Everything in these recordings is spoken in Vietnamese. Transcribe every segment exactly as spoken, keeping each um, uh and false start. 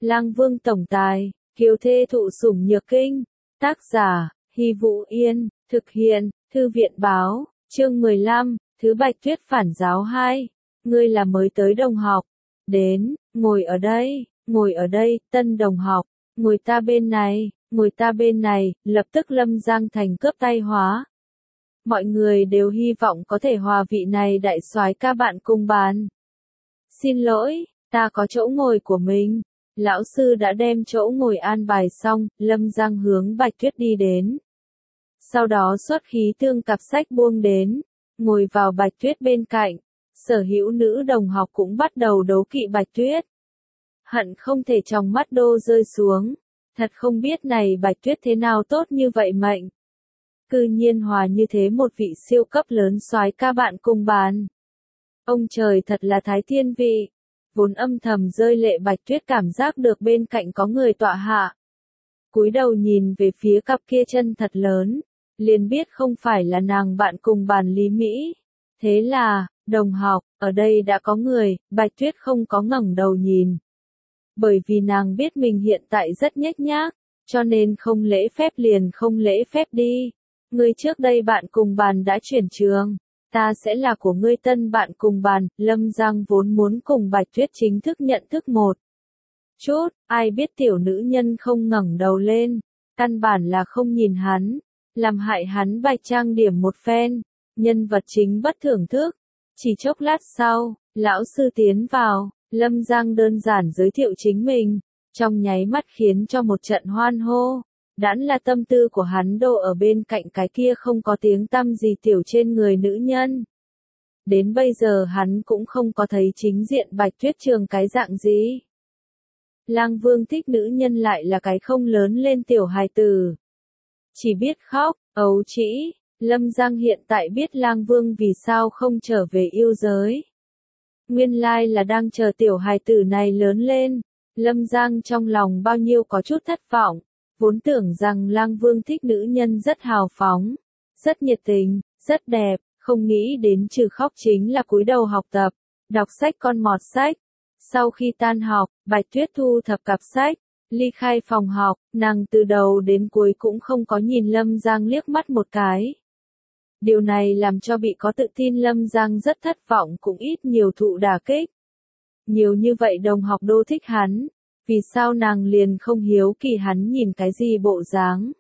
Lang Vương tổng tài, kiều thê thụ sủng nhược kinh. Tác giả, Hy Vũ Yên, thực hiện, Thư viện báo, chương mười lăm, Thứ Bạch Tuyết phản giáo hai. Ngươi là mới tới đồng học. Đến, ngồi ở đây, ngồi ở đây, tân đồng học, ngồi ta bên này, ngồi ta bên này, lập tức Lâm Giang Thành cướp tay hóa. Mọi người đều hy vọng có thể hòa vị này đại soái ca bạn cùng bàn. Xin lỗi, ta có chỗ ngồi của mình. Lão sư đã đem chỗ ngồi an bài xong, Lâm Giang hướng Bạch Tuyết đi đến. Sau đó xuất khí tương cặp sách buông đến, ngồi vào Bạch Tuyết bên cạnh. Sở hữu nữ đồng học cũng bắt đầu đố kỵ Bạch Tuyết. Hận không thể trong mắt đô rơi xuống. Thật không biết này Bạch Tuyết thế nào tốt như vậy mệnh. Cư nhiên hòa như thế một vị siêu cấp lớn soái ca bạn cùng bàn. Ông trời thật là thái thiên vị. Vốn âm thầm rơi lệ Bạch Tuyết cảm giác được bên cạnh có người tọa hạ. Cúi đầu nhìn về phía cặp kia chân thật lớn, liền biết không phải là nàng bạn cùng bàn Lý Mỹ. Thế là, đồng học, ở đây đã có người, Bạch Tuyết không có ngẩng đầu nhìn. Bởi vì nàng biết mình hiện tại rất nhếch nhác, cho nên không lễ phép liền không lễ phép đi. Ngươi trước đây bạn cùng bàn đã chuyển trường. Ta sẽ là của ngươi tân bạn cùng bàn. Lâm Giang vốn muốn cùng Bạch Tuyết chính thức nhận thức một chút, ai biết tiểu nữ nhân không ngẩng đầu lên, căn bản là không nhìn hắn, làm hại hắn bạch trang điểm một phen, nhân vật chính bất thưởng thức. Chỉ chốc lát sau, lão sư tiến vào, Lâm Giang đơn giản giới thiệu chính mình, trong nháy mắt khiến cho một trận hoan hô. Đãn là tâm tư của hắn đô ở bên cạnh cái kia không có tiếng tăm gì tiểu trên người nữ nhân. Đến bây giờ hắn cũng không có thấy chính diện Bạch Tuyết trường cái dạng gì. Lang Vương thích nữ nhân lại là cái không lớn lên tiểu hài tử. Chỉ biết khóc, ấu trĩ. Lâm Giang hiện tại biết Lang Vương vì sao không trở về yêu giới. Nguyên lai là đang chờ tiểu hài tử này lớn lên. Lâm Giang trong lòng bao nhiêu có chút thất vọng. Vốn tưởng rằng Lang Vương thích nữ nhân rất hào phóng, rất nhiệt tình, rất đẹp, không nghĩ đến trừ khóc chính là cúi đầu học tập, đọc sách con mọt sách. Sau khi tan học, Bạch Tuyết thu thập cặp sách, ly khai phòng học, nàng từ đầu đến cuối cũng không có nhìn Lâm Giang liếc mắt một cái. Điều này làm cho bị có tự tin Lâm Giang rất thất vọng cũng ít nhiều thụ đả kích. Nhiều như vậy đồng học đô thích hắn. Vì sao nàng liền không hiếu kỳ hắn nhìn cái gì bộ dáng?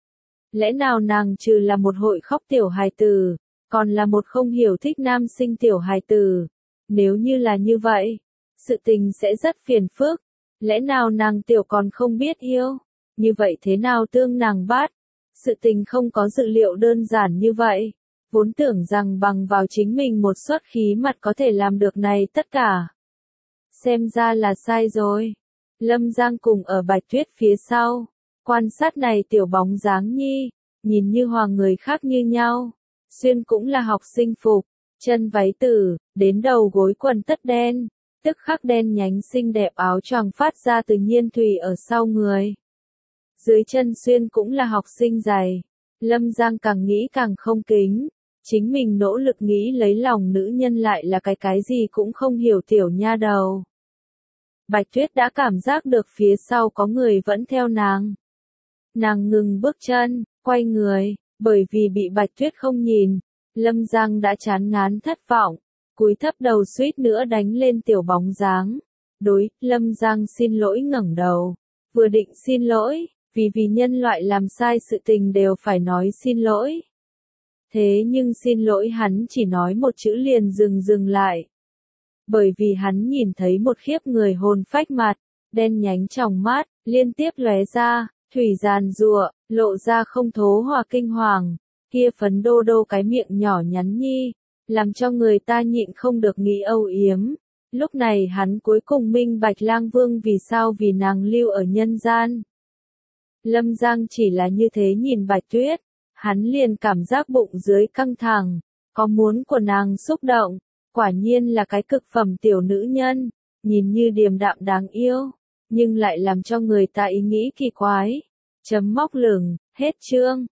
Lẽ nào nàng trừ là một hội khóc tiểu hài tử, còn là một không hiểu thích nam sinh tiểu hài tử? Nếu như là như vậy, sự tình sẽ rất phiền phức. Lẽ nào nàng tiểu còn không biết yêu? Như vậy thế nào tương nàng bắt? Sự tình không có dự liệu đơn giản như vậy. Vốn tưởng rằng bằng vào chính mình một suất khí mặt có thể làm được này tất cả. Xem ra là sai rồi. Lâm Giang cùng ở Bạch Tuyết phía sau, quan sát này tiểu bóng dáng nhi, nhìn như hòa người khác như nhau, xuyên cũng là học sinh phục, chân váy tử, đến đầu gối quần tất đen, tức khắc đen nhánh xinh đẹp áo choàng phát ra từ nhiên thủy ở sau người. Dưới chân xuyên cũng là học sinh giày, Lâm Giang càng nghĩ càng không kính, chính mình nỗ lực nghĩ lấy lòng nữ nhân lại là cái cái gì cũng không hiểu tiểu nha đầu. Bạch Tuyết đã cảm giác được phía sau có người vẫn theo nàng. Nàng ngừng bước chân, quay người, bởi vì bị Bạch Tuyết không nhìn, Lâm Giang đã chán ngán thất vọng, cúi thấp đầu suýt nữa đánh lên tiểu bóng dáng. Đối, Lâm Giang xin lỗi ngẩng đầu, vừa định xin lỗi, vì vì nhân loại làm sai sự tình đều phải nói xin lỗi. Thế nhưng xin lỗi hắn chỉ nói một chữ liền dừng dừng lại. Bởi vì hắn nhìn thấy một khiếp người hồn phách mặt, đen nhánh trong mắt, liên tiếp lóe ra, thủy giàn rụa, lộ ra không thố hòa kinh hoàng, kia phấn đô đô cái miệng nhỏ nhắn nhi, làm cho người ta nhịn không được nghĩ âu yếm. Lúc này hắn cuối cùng minh bạch Lang Vương vì sao vì nàng lưu ở nhân gian. Lâm Giang chỉ là như thế nhìn Bạch Tuyết, hắn liền cảm giác bụng dưới căng thẳng, có muốn của nàng xúc động. Quả nhiên là cái cực phẩm tiểu nữ nhân, nhìn như điềm đạm đáng yêu, nhưng lại làm cho người ta ý nghĩ kỳ quái. Chấm móc lửng, hết chương.